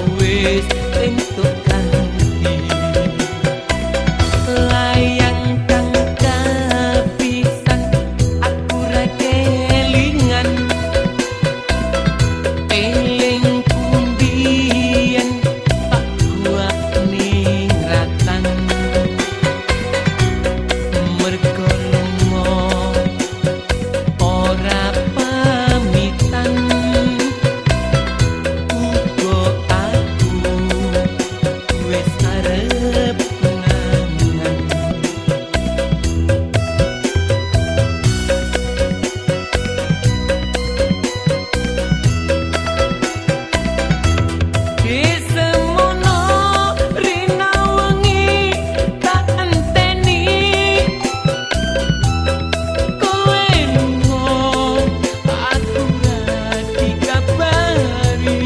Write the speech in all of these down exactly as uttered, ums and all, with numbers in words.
wis entuk kanthi layang kang kapisan aku ra kelingan eling pumbien pak gua ning ratan mergo lunga ora pamitan uga aku wis arep ngangan Kesemono rina wengi tak enteni kowe lunga aku ra dikabari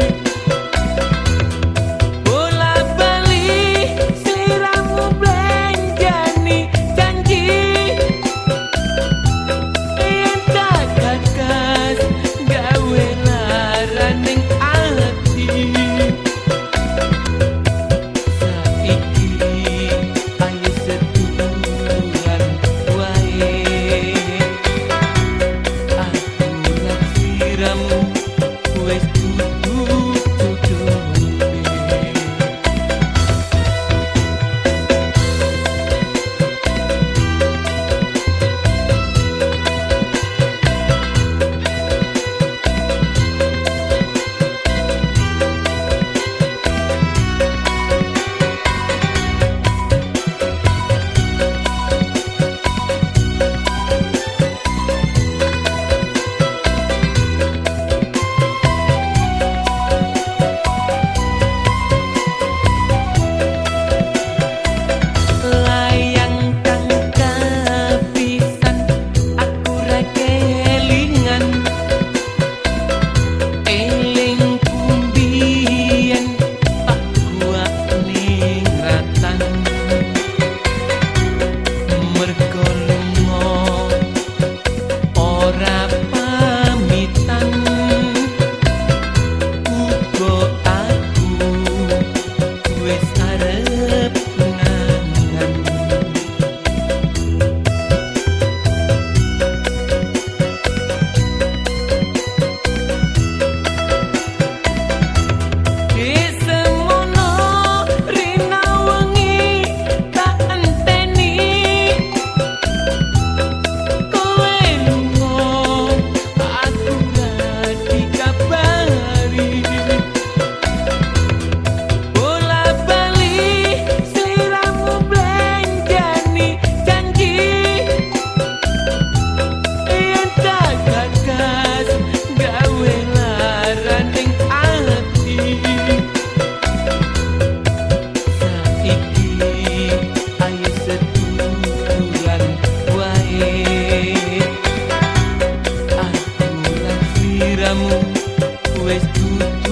bola bali sliramu blenjani janji yen tak gagas gawe lara ning ati saiki ayo seduluran wae aku naksiramu wis dudu jodohne layang kang kapisan aku ra kelingan eling pumbien pak gua ning ratan mergo lunga ora pamitan uga aku wis arep ngangan Kesemono rina wengi tak enteni kowe lunga aku ra dikabari bola bali sliramu blenjani janji yen tak gagas gawe lara ning ati saiki ayo seduluran wae aku naksiramu wis dudu